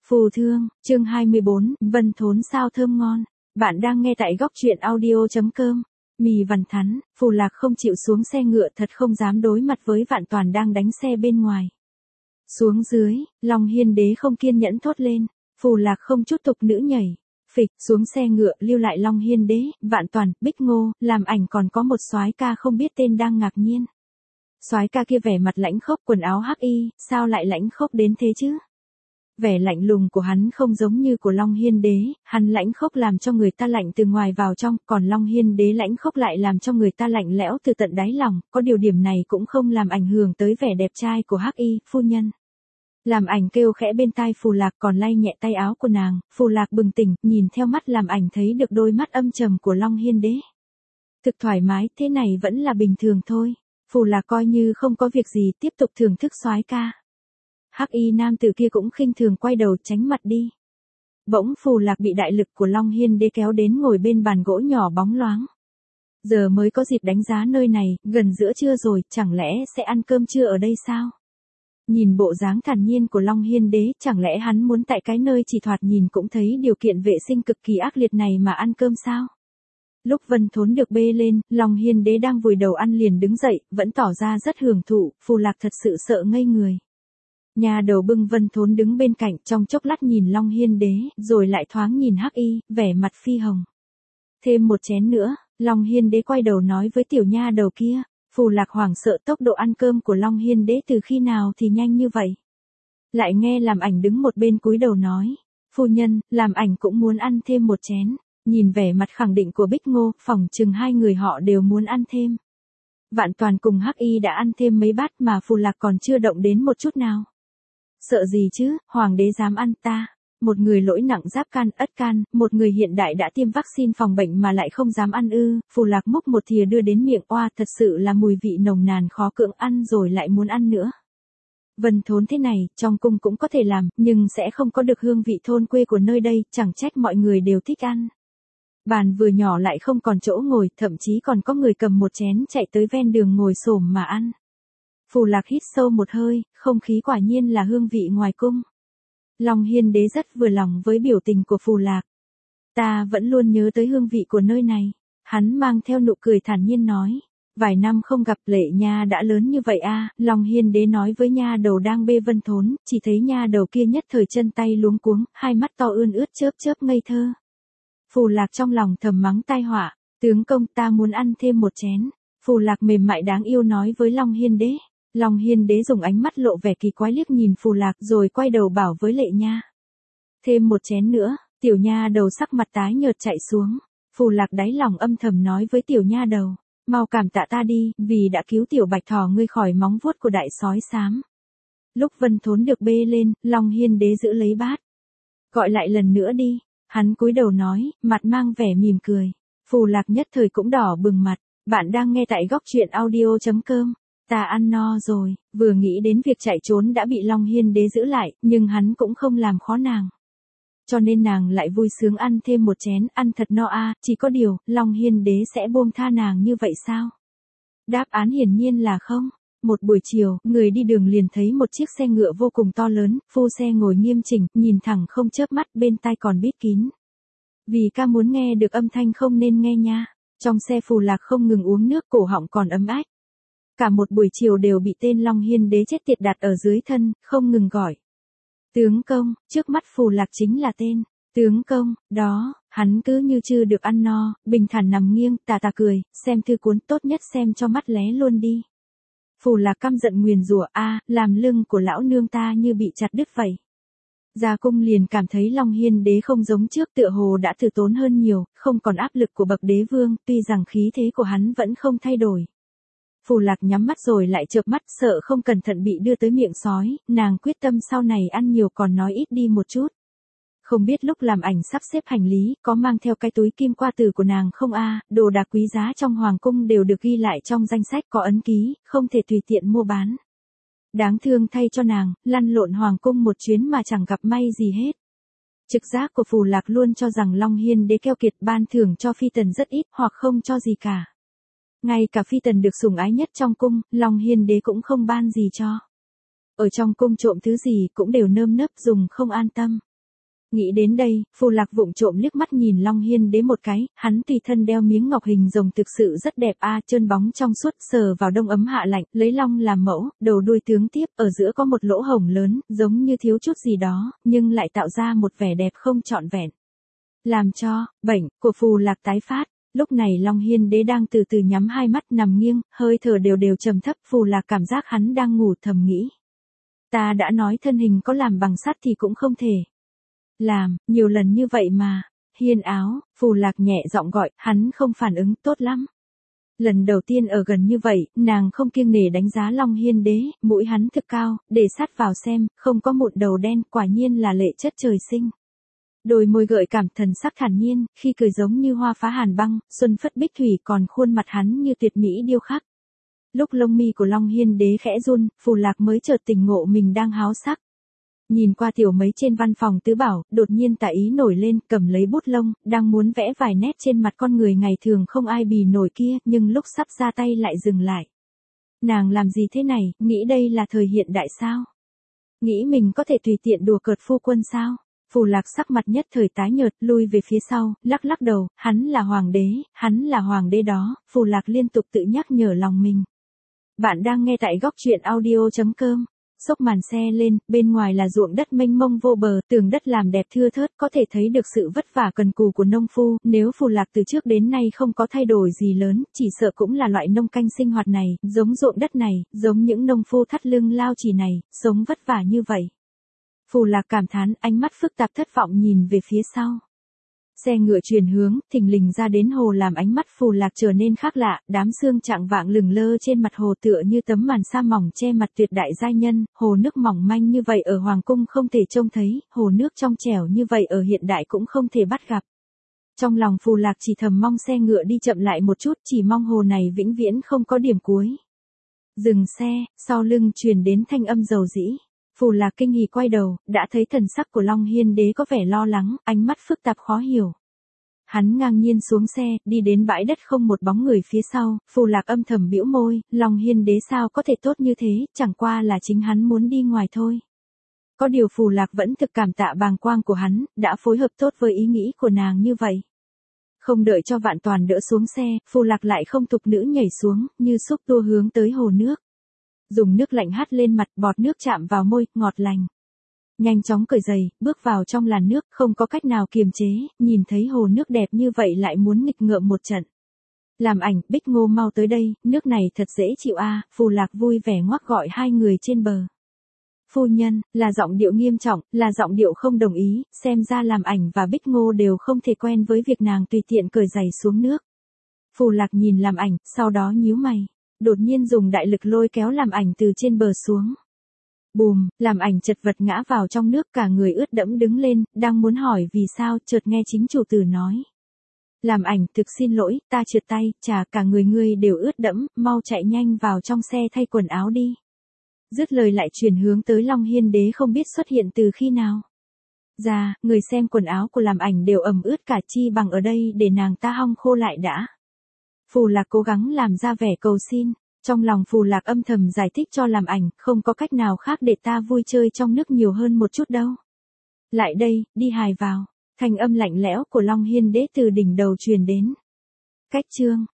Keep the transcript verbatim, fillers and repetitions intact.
Phù thương, chương hai mươi bốn, Vân Thốn sao thơm ngon. Bạn đang nghe tại góc truyện audio chấm com. Mì Vằn Thắn, Phù Lạc không chịu xuống xe ngựa, thật không dám đối mặt với Vạn Toàn đang đánh xe bên ngoài. Xuống dưới, Long Hiên Đế không kiên nhẫn thốt lên. Phù Lạc không chút tục nữ nhảy. Phịch, xuống xe ngựa, lưu lại Long Hiên Đế, Vạn Toàn, Bích Ngô, làm ảnh còn có một soái ca không biết tên đang ngạc nhiên. Soái ca kia vẻ mặt lãnh khốc, quần áo hắc y, sao lại lãnh khốc đến thế chứ? Vẻ lạnh lùng của hắn không giống như của Long Hiên Đế, hắn lãnh khốc làm cho người ta lạnh từ ngoài vào trong, còn Long Hiên Đế lãnh khốc lại làm cho người ta lạnh lẽo từ tận đáy lòng, có điều điểm này cũng không làm ảnh hưởng tới vẻ đẹp trai của hắc y, phu nhân. Làm ảnh kêu khẽ bên tai Phù Lạc, còn lay nhẹ tay áo của nàng. Phù Lạc bừng tỉnh, nhìn theo mắt làm ảnh thấy được đôi mắt âm trầm của Long Hiên Đế. Thực thoải mái, thế này vẫn là bình thường thôi. Phù Lạc coi như không có việc gì, tiếp tục thưởng thức soái ca. Hắc y nam tử kia cũng khinh thường quay đầu tránh mặt đi. Bỗng Phù Lạc bị đại lực của Long Hiên Đế kéo đến ngồi bên bàn gỗ nhỏ bóng loáng. Giờ mới có dịp đánh giá nơi này, gần giữa trưa rồi, chẳng lẽ sẽ ăn cơm trưa ở đây sao? Nhìn bộ dáng thản nhiên của Long Hiên Đế, chẳng lẽ hắn muốn tại cái nơi chỉ thoạt nhìn cũng thấy điều kiện vệ sinh cực kỳ ác liệt này mà ăn cơm sao? Lúc Vân Thốn được bê lên, Long Hiên Đế đang vùi đầu ăn liền đứng dậy, vẫn tỏ ra rất hưởng thụ. Phù Lạc thật sự sợ ngây người. Nhà đầu bưng Vân Thốn đứng bên cạnh, trong chốc lát nhìn Long Hiên Đế, rồi lại thoáng nhìn hắc y, vẻ mặt phi hồng. Thêm một chén nữa, Long Hiên Đế quay đầu nói với tiểu nha đầu kia. Phù Lạc hoảng sợ tốc độ ăn cơm của Long Hiên Đế từ khi nào thì nhanh như vậy. Lại nghe làm ảnh đứng một bên cúi đầu nói. Phu nhân, làm ảnh cũng muốn ăn thêm một chén. Nhìn vẻ mặt khẳng định của Bích Ngô, phỏng chừng hai người họ đều muốn ăn thêm. Vạn Toàn cùng hắc y đã ăn thêm mấy bát mà Phù Lạc còn chưa động đến một chút nào. Sợ gì chứ, hoàng đế dám ăn ta. Một người lỗi nặng giáp can, ất can, một người hiện đại đã tiêm vaccine phòng bệnh mà lại không dám ăn ư. Phù Lạc múc một thìa đưa đến miệng, oa, thật sự là mùi vị nồng nàn khó cưỡng ăn rồi lại muốn ăn nữa. Vân Thốn thế này, trong cung cũng có thể làm, nhưng sẽ không có được hương vị thôn quê của nơi đây, chẳng trách mọi người đều thích ăn. Bàn vừa nhỏ lại không còn chỗ ngồi, thậm chí còn có người cầm một chén chạy tới ven đường ngồi xổm mà ăn. Phù Lạc hít sâu một hơi, không khí quả nhiên là hương vị ngoài cung. Long Hiên Đế rất vừa lòng với biểu tình của Phù Lạc. Ta vẫn luôn nhớ tới hương vị của nơi này. Hắn mang theo nụ cười thản nhiên nói. Vài năm không gặp Lệ Nha đã lớn như vậy a. Long Hiên Đế nói với nha đầu đang bê Vân Thốn, chỉ thấy nha đầu kia nhất thời chân tay luống cuống, hai mắt to ươn ướt chớp chớp ngây thơ. Phù Lạc trong lòng thầm mắng tai họa. Tướng công, ta muốn ăn thêm một chén. Phù Lạc mềm mại đáng yêu nói với Long Hiên Đế. Long Hiên Đế dùng ánh mắt lộ vẻ kỳ quái liếc nhìn Phù Lạc rồi quay đầu bảo với Lệ Nha. Thêm một chén nữa, tiểu nha đầu sắc mặt tái nhợt chạy xuống. Phù Lạc đáy lòng âm thầm nói với tiểu nha đầu. Mau cảm tạ ta đi, vì đã cứu tiểu bạch thỏ ngươi khỏi móng vuốt của đại sói xám. Lúc Vân Thốn được bê lên, Long Hiên Đế giữ lấy bát. Gọi lại lần nữa đi. Hắn cúi đầu nói, mặt mang vẻ mỉm cười. Phù Lạc nhất thời cũng đỏ bừng mặt. Bạn đang nghe tại góc truyện audio chấm com. Ta ăn no rồi, vừa nghĩ đến việc chạy trốn đã bị Long Hiên Đế giữ lại, nhưng hắn cũng không làm khó nàng. Cho nên nàng lại vui sướng ăn thêm một chén, ăn thật no a. Chỉ có điều, Long Hiên Đế sẽ buông tha nàng như vậy sao? Đáp án hiển nhiên là không. Một buổi chiều, người đi đường liền thấy một chiếc xe ngựa vô cùng to lớn, phu xe ngồi nghiêm chỉnh, nhìn thẳng không chớp mắt, bên tai còn bít kín. Vì ca muốn nghe được âm thanh không nên nghe nha. Trong xe Phù Lạc không ngừng uống nước, cổ họng còn ấm ách. Cả một buổi chiều đều bị tên Long Hiên Đế chết tiệt đặt ở dưới thân, không ngừng gọi. Tướng công, trước mắt Phù Lạc chính là tên. Tướng công, đó, hắn cứ như chưa được ăn no, bình thản nằm nghiêng, tà tà cười, xem thư cuốn tốt nhất xem cho mắt lé luôn đi. Phù Lạc căm giận nguyền rủa a, làm lưng của lão nương ta như bị chặt đứt vậy. Ra cung liền cảm thấy Long Hiên Đế không giống trước, tựa hồ đã từ tốn hơn nhiều, không còn áp lực của bậc đế vương, tuy rằng khí thế của hắn vẫn không thay đổi. Phù Lạc nhắm mắt rồi lại chợp mắt, sợ không cẩn thận bị đưa tới miệng sói, nàng quyết tâm sau này ăn nhiều còn nói ít đi một chút. Không biết lúc làm ảnh sắp xếp hành lý, có mang theo cái túi kim qua từ của nàng không a? Đồ đạc quý giá trong hoàng cung đều được ghi lại trong danh sách có ấn ký, không thể tùy tiện mua bán. Đáng thương thay cho nàng, lăn lộn hoàng cung một chuyến mà chẳng gặp may gì hết. Trực giác của Phù Lạc luôn cho rằng Long Hiên Đế keo kiệt, ban thưởng cho phi tần rất ít hoặc không cho gì cả. Ngay cả phi tần được sủng ái nhất trong cung, Long Hiên Đế cũng không ban gì cho. Ở trong cung trộm thứ gì cũng đều nơm nớp dùng không an tâm. Nghĩ đến đây, Phù Lạc vụng trộm liếc mắt nhìn Long Hiên Đế một cái, hắn tùy thân đeo miếng ngọc hình rồng thực sự rất đẹp a, trơn bóng trong suốt, sờ vào đông ấm hạ lạnh, lấy long làm mẫu, đầu đuôi tướng tiếp, ở giữa có một lỗ hổng lớn, giống như thiếu chút gì đó, nhưng lại tạo ra một vẻ đẹp không trọn vẹn. Làm cho, bệnh, của Phù Lạc tái phát. Lúc này Long Hiên Đế đang từ từ nhắm hai mắt nằm nghiêng, hơi thở đều đều trầm thấp, Phù Lạc cảm giác hắn đang ngủ thầm nghĩ. Ta đã nói thân hình có làm bằng sắt thì cũng không thể. Làm, nhiều lần như vậy mà. Hiên áo, Phù Lạc nhẹ giọng gọi, hắn không phản ứng, tốt lắm. Lần đầu tiên ở gần như vậy, nàng không kiêng nể đánh giá Long Hiên Đế, mũi hắn thực cao, để sát vào xem, không có mụn đầu đen, quả nhiên là lệ chất trời sinh. Đôi môi gợi cảm, thần sắc thản nhiên, khi cười giống như hoa phá hàn băng, xuân phất bích thủy, còn khuôn mặt hắn như tuyệt mỹ điêu khắc. Lúc lông mi của Long Hiên Đế khẽ run, Phù Lạc mới chợt tỉnh ngộ mình đang háo sắc. Nhìn qua tiểu mấy trên văn phòng tứ bảo, đột nhiên tà ý nổi lên, cầm lấy bút lông, đang muốn vẽ vài nét trên mặt con người ngày thường không ai bì nổi kia, nhưng lúc sắp ra tay lại dừng lại. Nàng làm gì thế này, nghĩ đây là thời hiện đại sao? Nghĩ mình có thể tùy tiện đùa cợt phu quân sao? Phù Lạc sắc mặt nhất thời tái nhợt, lui về phía sau, lắc lắc đầu, hắn là hoàng đế, hắn là hoàng đế đó, Phù Lạc liên tục tự nhắc nhở lòng mình. Bạn đang nghe tại góc truyện audio chấm com. Xốc màn xe lên, bên ngoài là ruộng đất mênh mông vô bờ, tường đất làm đẹp thưa thớt, có thể thấy được sự vất vả cần cù của nông phu, nếu Phù Lạc từ trước đến nay không có thay đổi gì lớn, chỉ sợ cũng là loại nông canh sinh hoạt này, giống ruộng đất này, giống những nông phu thắt lưng lao chì này, sống vất vả như vậy. Phù Lạc cảm thán, ánh mắt phức tạp thất vọng nhìn về phía sau. Xe ngựa chuyển hướng, thình lình ra đến hồ làm ánh mắt Phù Lạc trở nên khác lạ, đám sương trạng vạng lừng lơ trên mặt hồ tựa như tấm màn sa mỏng che mặt tuyệt đại giai nhân, hồ nước mỏng manh như vậy ở hoàng cung không thể trông thấy, hồ nước trong trẻo như vậy ở hiện đại cũng không thể bắt gặp. Trong lòng Phù Lạc chỉ thầm mong xe ngựa đi chậm lại một chút, chỉ mong hồ này vĩnh viễn không có điểm cuối. Dừng xe, sau lưng truyền đến thanh âm dầu dĩ. Phù Lạc kinh hỉ quay đầu, đã thấy thần sắc của Long Hiên Đế có vẻ lo lắng, ánh mắt phức tạp khó hiểu. Hắn ngang nhiên xuống xe, đi đến bãi đất không một bóng người phía sau, Phù Lạc âm thầm bĩu môi, Long Hiên Đế sao có thể tốt như thế, chẳng qua là chính hắn muốn đi ngoài thôi. Có điều Phù Lạc vẫn thực cảm tạ bàng quang của hắn, đã phối hợp tốt với ý nghĩ của nàng như vậy. Không đợi cho Vạn Toàn đỡ xuống xe, Phù Lạc lại không tục nữ nhảy xuống, như xúc tua hướng tới hồ nước. Dùng nước lạnh hắt lên mặt, bọt nước chạm vào môi, ngọt lành. Nhanh chóng cởi giày, bước vào trong làn nước, không có cách nào kiềm chế, nhìn thấy hồ nước đẹp như vậy lại muốn nghịch ngợm một trận. Làm ảnh, Bích Ngô mau tới đây, nước này thật dễ chịu a, Phù Lạc vui vẻ ngoắc gọi hai người trên bờ. Phu nhân, là giọng điệu nghiêm trọng, là giọng điệu không đồng ý, xem ra làm ảnh và Bích Ngô đều không thể quen với việc nàng tùy tiện cởi giày xuống nước. Phù Lạc nhìn làm ảnh, sau đó nhíu mày. Đột nhiên dùng đại lực lôi kéo làm ảnh từ trên bờ xuống. Bùm, làm ảnh chật vật ngã vào trong nước, cả người ướt đẫm đứng lên, đang muốn hỏi vì sao, chợt nghe chính chủ tử nói. Làm ảnh, thực xin lỗi, ta trượt tay, chà, cả người ngươi đều ướt đẫm, mau chạy nhanh vào trong xe thay quần áo đi. Dứt lời lại chuyển hướng tới Long Hiên Đế không biết xuất hiện từ khi nào. Ra, người xem quần áo của làm ảnh đều ẩm ướt cả, chi bằng ở đây để nàng ta hong khô lại đã. Phù Lạc cố gắng làm ra vẻ cầu xin, trong lòng Phù Lạc âm thầm giải thích cho làm ảnh, không có cách nào khác để ta vui chơi trong nước nhiều hơn một chút đâu. Lại đây, đi hài vào, thanh âm lạnh lẽo của Long Hiên Đế từ đỉnh đầu truyền đến. Cách chương,